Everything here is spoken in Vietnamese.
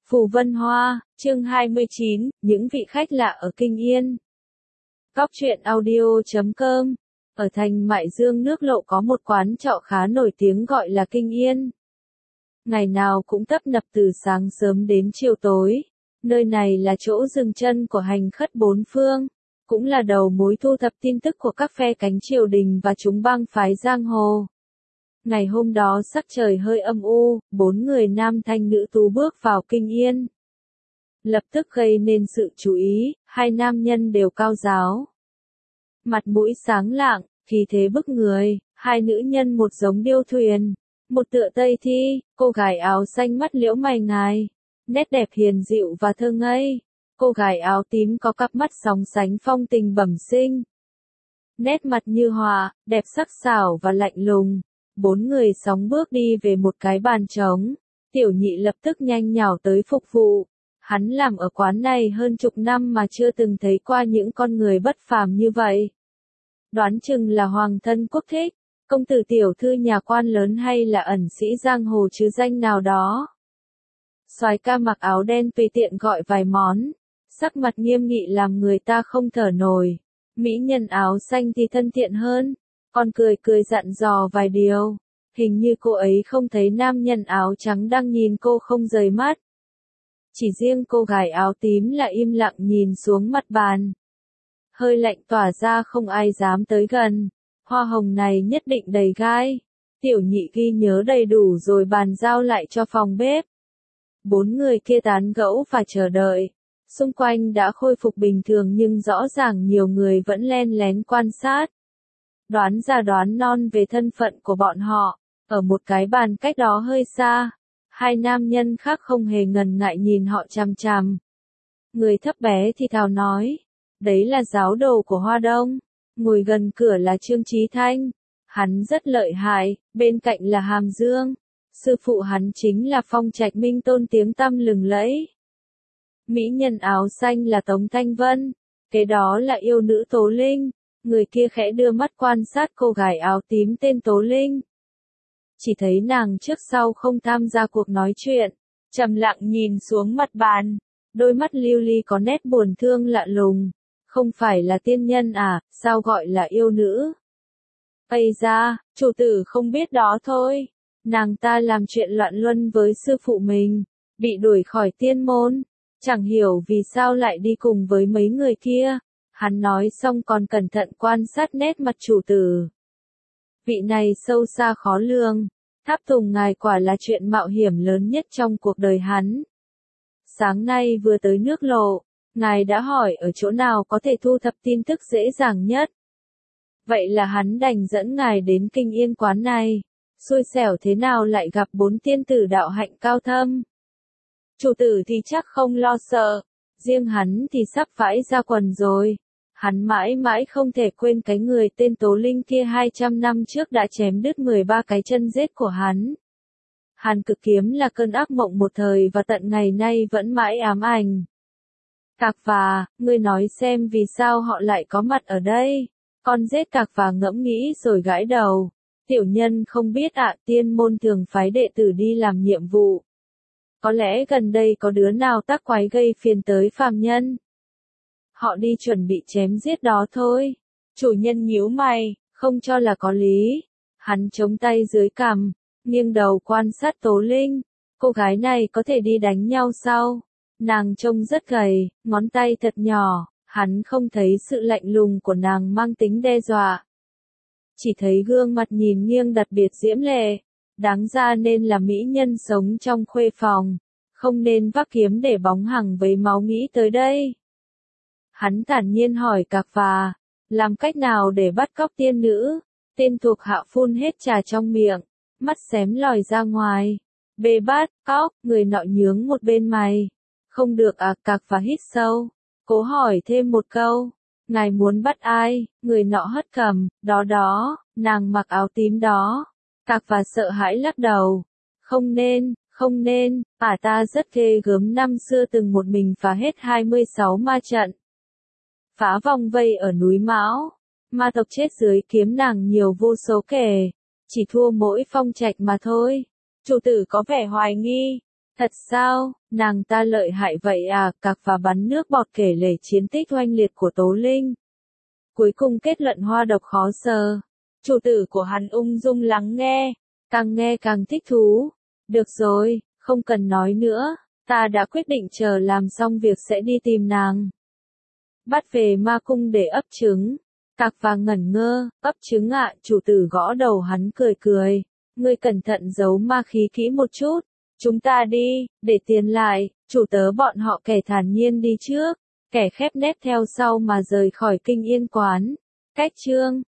Phù Vân Hoa, chương 29, những vị khách lạ ở Kinh Yên. Góc truyện audio.com. Ở thành Mại Dương nước Lộ có một quán trọ khá nổi tiếng gọi là Kinh Yên. Ngày nào cũng tấp nập từ sáng sớm đến chiều tối. Nơi này là chỗ dừng chân của hành khất bốn phương, cũng là đầu mối thu thập tin tức của các phe cánh triều đình và chúng bang phái giang hồ. Ngày hôm đó sắc trời hơi âm u, 4 người nam thanh nữ tú bước vào Kinh Yên. Lập tức gây nên sự chú ý, hai nam nhân đều cao ráo. Mặt mũi sáng lạng, khí thế bức người, hai nữ nhân một giống điêu thuyền, một tựa Tây Thi, cô gái áo xanh mắt liễu mày ngài, nét đẹp hiền dịu và thơ ngây. Cô gái áo tím có cặp mắt sóng sánh phong tình bẩm sinh. Nét mặt như họa, đẹp sắc sảo và lạnh lùng. 4 người sóng bước đi về một cái bàn trống. Tiểu nhị lập tức nhanh nhảu tới phục vụ. Hắn làm ở quán này hơn chục năm mà chưa từng thấy qua những con người bất phàm như vậy. Đoán chừng là hoàng thân quốc thích, công tử tiểu thư nhà quan lớn hay là ẩn sĩ giang hồ chứ danh nào đó. Soái ca mặc áo đen tùy tiện gọi vài món, sắc mặt nghiêm nghị làm người ta không thở nổi. Mỹ nhân áo xanh thì thân thiện hơn, còn cười cười dặn dò vài điều. Hình như cô ấy không thấy nam nhân áo trắng đang nhìn cô không rời mắt. Chỉ riêng cô gái áo tím là im lặng nhìn xuống mặt bàn. Hơi lạnh tỏa ra không ai dám tới gần. Hoa hồng này nhất định đầy gai. Tiểu nhị ghi nhớ đầy đủ rồi bàn giao lại cho phòng bếp. 4 người kia tán gẫu và chờ đợi. Xung quanh đã khôi phục bình thường nhưng rõ ràng nhiều người vẫn len lén quan sát. Đoán ra đoán non về thân phận của bọn họ. Ở một cái bàn cách đó hơi xa, hai nam nhân khác không hề ngần ngại nhìn họ chằm chằm. Người thấp bé thì thào nói, đấy là giáo đồ của Hoa Đông. Ngồi gần cửa là Trương Chí Thanh. Hắn rất lợi hại, bên cạnh là Hàm Dương. Sư phụ hắn chính là Phong Trạch Minh Tôn tiếng tăm lừng lẫy. Mỹ nhân áo xanh là Tống Thanh Vân. Kế đó là yêu nữ Tố Linh. Người kia khẽ đưa mắt quan sát cô gái áo tím tên Tố Linh. Chỉ thấy nàng trước sau không tham gia cuộc nói chuyện, trầm lặng nhìn xuống mặt bàn, đôi mắt lưu ly có nét buồn thương lạ lùng. Không phải là tiên nhân à, sao gọi là yêu nữ? Ây da, chủ tử không biết đó thôi. Nàng ta làm chuyện loạn luân với sư phụ mình, bị đuổi khỏi tiên môn, chẳng hiểu vì sao lại đi cùng với mấy người kia. Hắn nói xong còn cẩn thận quan sát nét mặt chủ tử. Vị này sâu xa khó lường, tháp tùng ngài quả là chuyện mạo hiểm lớn nhất trong cuộc đời hắn. Sáng nay vừa tới nước Lộ, ngài đã hỏi ở chỗ nào có thể thu thập tin tức dễ dàng nhất. Vậy là hắn đành dẫn ngài đến Kinh Yên quán này. Xui xẻo thế nào lại gặp 4 tiên tử đạo hạnh cao thâm. Chủ tử thì chắc không lo sợ, riêng hắn thì sắp vãi ra quần rồi. Hắn mãi mãi không thể quên cái người tên Tố Linh kia 200 năm trước đã chém đứt 13 cái chân rết của hắn. Hàn Cực Kiếm là cơn ác mộng một thời và tận ngày nay vẫn mãi ám ảnh. Cạc Phà, ngươi nói xem vì sao họ lại có mặt ở đây. Con rết Cạc Phà ngẫm nghĩ rồi gãi đầu. Tiểu nhân không biết ạ, tiên môn thường phái đệ tử đi làm nhiệm vụ. Có lẽ gần đây có đứa nào tác quái gây phiền tới phàm nhân. Họ đi chuẩn bị chém giết đó thôi. Chủ nhân nhíu mày, không cho là có lý. Hắn chống tay dưới cằm, nghiêng đầu quan sát Tố Linh. Cô gái này có thể đi đánh nhau sao? Nàng trông rất gầy, ngón tay thật nhỏ. Hắn không thấy sự lạnh lùng của nàng mang tính đe dọa. Chỉ thấy gương mặt nhìn nghiêng đặc biệt diễm lệ. Đáng ra nên là mỹ nhân sống trong khuê phòng. Không nên vác kiếm để bóng hằng với máu nghĩ tới đây. Hắn thản nhiên hỏi Cạc Phà, làm cách nào để bắt cóc tiên nữ? Tên thuộc hạ phun hết trà trong miệng, mắt xém lòi ra ngoài. Bê bát, cóc, người nọ nhướng một bên mày. Không được à, Cạc Phà hít sâu, cố hỏi thêm một câu. Ngài muốn bắt ai? Người nọ hất cằm, đó, nàng mặc áo tím đó. Cạc Phà sợ hãi lắc đầu. Không nên, ta rất ghê gớm, năm xưa từng một mình phá hết 26 ma trận. Phá vòng vây ở núi Mão, ma tộc chết dưới kiếm nàng nhiều vô số kể, chỉ thua mỗi Phong Trạch mà thôi. Chủ tử có vẻ hoài nghi, Thật sao, nàng ta lợi hại vậy à, cặc và bắn nước bọt kể lể chiến tích oanh liệt của Tố Linh. Cuối cùng kết luận hoa độc khó sờ. Chủ tử của hắn ung dung lắng nghe càng thích thú. Được rồi, không cần nói nữa, ta đã quyết định chờ làm xong việc sẽ đi tìm nàng. Bắt về ma cung để ấp trứng. Cặc và ngẩn ngơ, ấp trứng ạ, chủ tử gõ đầu hắn cười cười. Ngươi cẩn thận giấu ma khí kỹ một chút. Chúng ta đi, để tiền lại, chủ tớ bọn họ kẻ thản nhiên đi trước, kẻ khép nép theo sau mà rời khỏi Kinh Yên quán. Cách chương